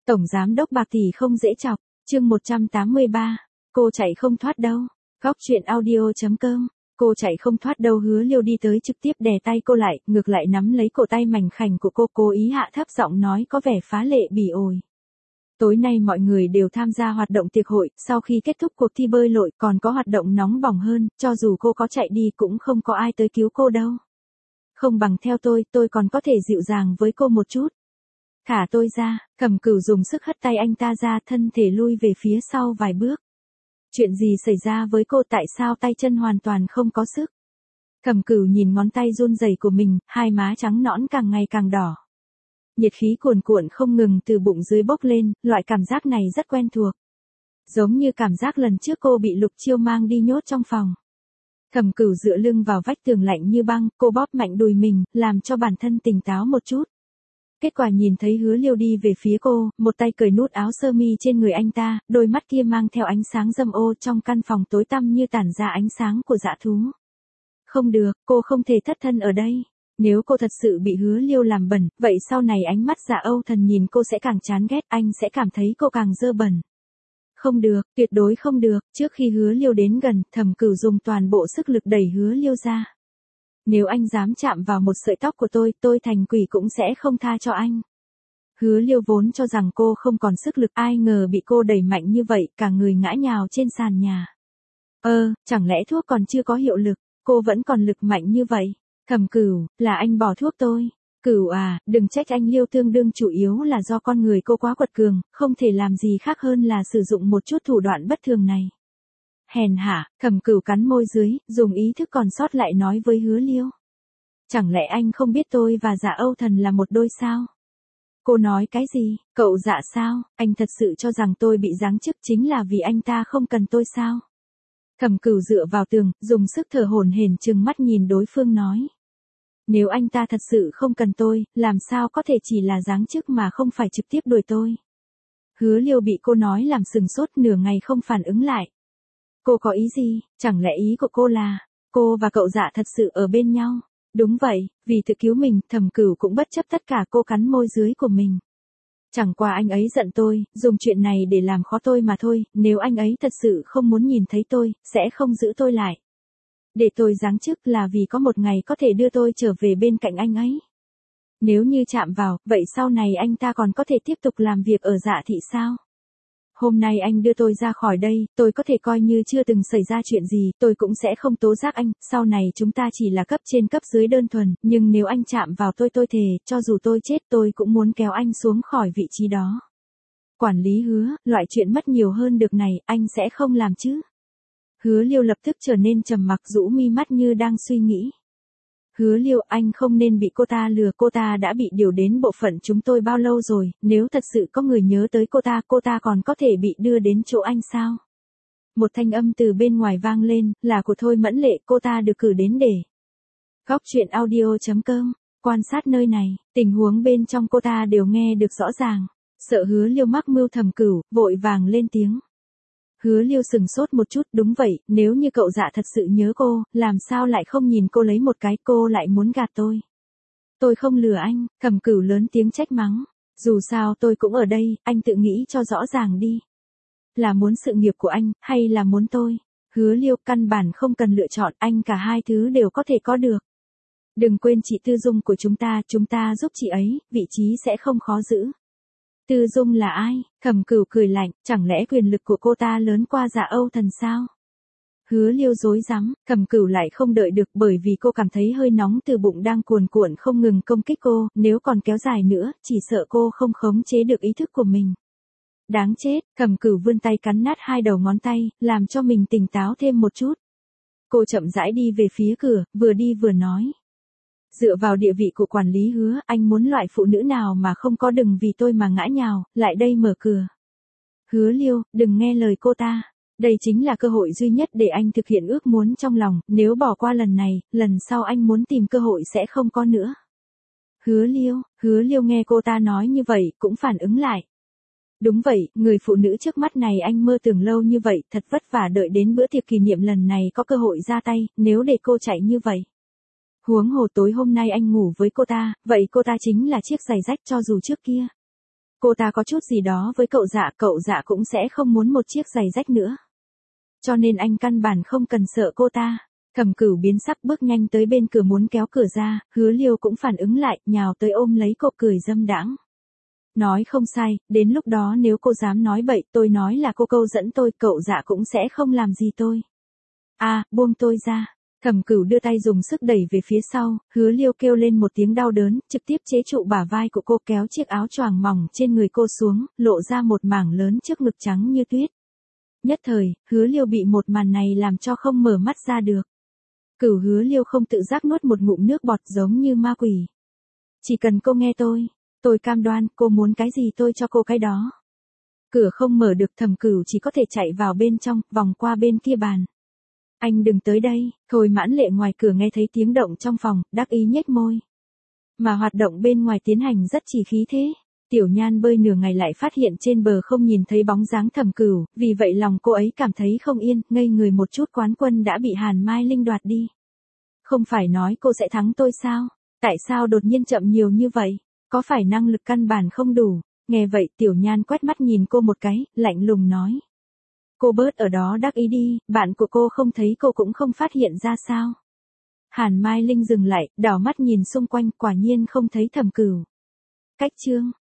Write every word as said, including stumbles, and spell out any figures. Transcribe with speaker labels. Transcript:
Speaker 1: Tổng giám đốc Bạc Tỷ không dễ chọc, chương một trăm tám mươi ba, cô chạy không thoát đâu. Góc truyện audio chấm com, cô chạy không thoát đâu. Hứa Liêu đi tới trực tiếp đè tay cô lại, ngược lại nắm lấy cổ tay mảnh khảnh của cô, cố ý hạ thấp giọng nói có vẻ phá lệ bỉ ổi. Tối nay mọi người đều tham gia hoạt động tiệc hội, sau khi kết thúc cuộc thi bơi lội còn có hoạt động nóng bỏng hơn, cho dù cô có chạy đi cũng không có ai tới cứu cô đâu. Không bằng theo tôi, tôi còn có thể dịu dàng với cô một chút. Thả tôi ra, Cầm Cửu dùng sức hất tay anh ta ra, thân thể lui về phía sau vài bước. Chuyện gì xảy ra với cô, tại sao tay chân hoàn toàn không có sức? Cầm Cửu nhìn ngón tay run rẩy của mình, hai má trắng nõn càng ngày càng đỏ. Nhiệt khí cuồn cuộn không ngừng từ bụng dưới bốc lên, loại cảm giác này rất quen thuộc. Giống như cảm giác lần trước cô bị Lục Chiêu mang đi nhốt trong phòng. Cầm Cửu dựa lưng vào vách tường lạnh như băng, cô bóp mạnh đùi mình, làm cho bản thân tỉnh táo một chút. Kết quả nhìn thấy Hứa Liêu đi về phía cô, một tay cởi nút áo sơ mi trên người anh ta, đôi mắt kia mang theo ánh sáng dâm ô, trong căn phòng tối tăm như tản ra ánh sáng của dã thú. Không được, cô không thể thất thân ở đây. Nếu cô thật sự bị Hứa Liêu làm bẩn, vậy sau này ánh mắt Dạ Âu Thần nhìn cô sẽ càng chán ghét, anh sẽ cảm thấy cô càng dơ bẩn. Không được, tuyệt đối không được. Trước khi Hứa Liêu đến gần, Thẩm Cửu dùng toàn bộ sức lực đẩy Hứa Liêu ra. Nếu anh dám chạm vào một sợi tóc của tôi, tôi thành quỷ cũng sẽ không tha cho anh. Hứa Liêu vốn cho rằng cô không còn sức lực, ai ngờ bị cô đẩy mạnh như vậy, cả người ngã nhào trên sàn nhà. Ơ, chẳng lẽ thuốc còn chưa có hiệu lực, cô vẫn còn lực mạnh như vậy? Thẩm Cửu, là anh bỏ thuốc tôi. Cửu à, đừng trách anh Liêu, tương đương chủ yếu là do con người cô quá quật cường, không thể làm gì khác hơn là sử dụng một chút thủ đoạn bất thường này. Hèn hạ, Thẩm Cửu cắn môi dưới, dùng ý thức còn sót lại nói với Hứa Liêu. Chẳng lẽ anh không biết tôi và Dạ Âu Thần là một đôi sao? Cô nói cái gì, cậu Dạ sao, anh thật sự cho rằng tôi bị giáng chức chính là vì anh ta không cần tôi sao? Thẩm Cửu dựa vào tường, dùng sức thở hổn hển trừng mắt nhìn đối phương nói. Nếu anh ta thật sự không cần tôi, làm sao có thể chỉ là giáng chức mà không phải trực tiếp đuổi tôi? Hứa Liêu bị cô nói làm sừng sốt, nửa ngày không phản ứng lại. Cô có ý gì, chẳng lẽ ý của cô là, cô và cậu Dạ thật sự ở bên nhau? Đúng vậy, vì tự cứu mình, Thẩm Cửu cũng bất chấp tất cả, cô cắn môi dưới của mình. Chẳng qua anh ấy giận tôi, dùng chuyện này để làm khó tôi mà thôi, nếu anh ấy thật sự không muốn nhìn thấy tôi, sẽ không giữ tôi lại. Để tôi giáng chức là vì có một ngày có thể đưa tôi trở về bên cạnh anh ấy. Nếu như chạm vào, vậy sau này anh ta còn có thể tiếp tục làm việc ở Dạ thị sao? Hôm nay anh đưa tôi ra khỏi đây, tôi có thể coi như chưa từng xảy ra chuyện gì, tôi cũng sẽ không tố giác anh, sau này chúng ta chỉ là cấp trên cấp dưới đơn thuần, nhưng nếu anh chạm vào tôi tôi thề, cho dù tôi chết tôi cũng muốn kéo anh xuống khỏi vị trí đó. Quản lý Hứa, loại chuyện mất nhiều hơn được này, anh sẽ không làm chứ? Hứa Liêu lập tức trở nên trầm mặc, rũ mi mắt như đang suy nghĩ. Hứa Liêu, anh không nên bị cô ta lừa, cô ta đã bị điều đến bộ phận chúng tôi bao lâu rồi, nếu thật sự có người nhớ tới cô ta, cô ta còn có thể bị đưa đến chỗ anh sao? Một thanh âm từ bên ngoài vang lên, là của Thôi Mẫn Lệ, cô ta được cử đến để. Góc truyện audio chấm com, quan sát nơi này, tình huống bên trong cô ta đều nghe được rõ ràng. Sợ Hứa Liêu mắc mưu, Thẩm Cửu vội vàng lên tiếng. Hứa Liêu sừng sốt một chút, đúng vậy, nếu như cậu Dạ thật sự nhớ cô, làm sao lại không nhìn cô lấy một cái, cô lại muốn gạt tôi. Tôi không lừa anh, Thẩm Cửu lớn tiếng trách mắng. Dù sao tôi cũng ở đây, anh tự nghĩ cho rõ ràng đi. Là muốn sự nghiệp của anh, hay là muốn tôi? Hứa Liêu, căn bản không cần lựa chọn, anh cả hai thứ đều có thể có được. Đừng quên chị Tư Dung của chúng ta, chúng ta giúp chị ấy, vị trí sẽ không khó giữ. Tư Dung là ai? Thẩm Cửu cười lạnh, chẳng lẽ quyền lực của cô ta lớn qua Dạ Âu Thần sao? Hứa Liêu rối rắm, Thẩm Cửu lại không đợi được, bởi vì cô cảm thấy hơi nóng từ bụng đang cuồn cuộn không ngừng công kích cô, nếu còn kéo dài nữa, chỉ sợ cô không khống chế được ý thức của mình. Đáng chết, Thẩm Cửu vươn tay cắn nát hai đầu ngón tay, làm cho mình tỉnh táo thêm một chút. Cô chậm rãi đi về phía cửa, vừa đi vừa nói. Dựa vào địa vị của quản lý Hứa, anh muốn loại phụ nữ nào mà không có, đừng vì tôi mà ngã nhào, lại đây mở cửa. Hứa Liêu, đừng nghe lời cô ta. Đây chính là cơ hội duy nhất để anh thực hiện ước muốn trong lòng, nếu bỏ qua lần này, lần sau anh muốn tìm cơ hội sẽ không có nữa. Hứa Liêu, Hứa Liêu nghe cô ta nói như vậy, cũng phản ứng lại. Đúng vậy, người phụ nữ trước mắt này anh mơ tưởng lâu như vậy, thật vất vả đợi đến bữa tiệc kỷ niệm lần này có cơ hội ra tay, nếu để cô chạy như vậy. Huống hồ tối hôm nay anh ngủ với cô ta, vậy cô ta chính là chiếc giày rách cho dù trước kia. Cô ta có chút gì đó với cậu Dạ, cậu Dạ cũng sẽ không muốn một chiếc giày rách nữa. Cho nên anh căn bản không cần sợ cô ta. Thẩm Cửu biến sắc bước nhanh tới bên cửa muốn kéo cửa ra, Hứa Liêu cũng phản ứng lại, nhào tới ôm lấy cô cười dâm đãng. Nói không sai, đến lúc đó nếu cô dám nói bậy, tôi nói là cô câu dẫn tôi, cậu Dạ cũng sẽ không làm gì tôi. À, buông tôi ra. Thẩm Cửu đưa tay dùng sức đẩy về phía sau, Hứa Liêu kêu lên một tiếng đau đớn, trực tiếp chế trụ bả vai của cô kéo chiếc áo choàng mỏng trên người cô xuống, lộ ra một mảng lớn trước ngực trắng như tuyết. Nhất thời, Hứa Liêu bị một màn này làm cho không mở mắt ra được. Cửu Hứa Liêu không tự giác nuốt một ngụm nước bọt giống như ma quỷ. Chỉ cần cô nghe tôi, tôi cam đoan, cô muốn cái gì tôi cho cô cái đó. Cửa không mở được, Thẩm Cửu chỉ có thể chạy vào bên trong, vòng qua bên kia bàn. Anh đừng tới đây, Thôi Mãn Lệ ngoài cửa nghe thấy tiếng động trong phòng, đắc ý nhếch môi. Mà hoạt động bên ngoài tiến hành rất chỉ khí thế. Tiểu Nhan bơi nửa ngày lại phát hiện trên bờ không nhìn thấy bóng dáng Thẩm Cửu, vì vậy lòng cô ấy cảm thấy không yên, ngây người một chút. Quán quân đã bị Hàn Mai Linh đoạt đi. Không phải nói cô sẽ thắng tôi sao? Tại sao đột nhiên chậm nhiều như vậy? Có phải năng lực căn bản không đủ? Nghe vậy Tiểu Nhan quét mắt nhìn cô một cái, lạnh lùng nói. Cô bớt ở đó đắc ý đi, bạn của cô không thấy cô cũng không phát hiện ra sao? Hàn Mai Linh dừng lại, đảo mắt nhìn xung quanh, quả nhiên không thấy Thẩm Cửu. Cách chương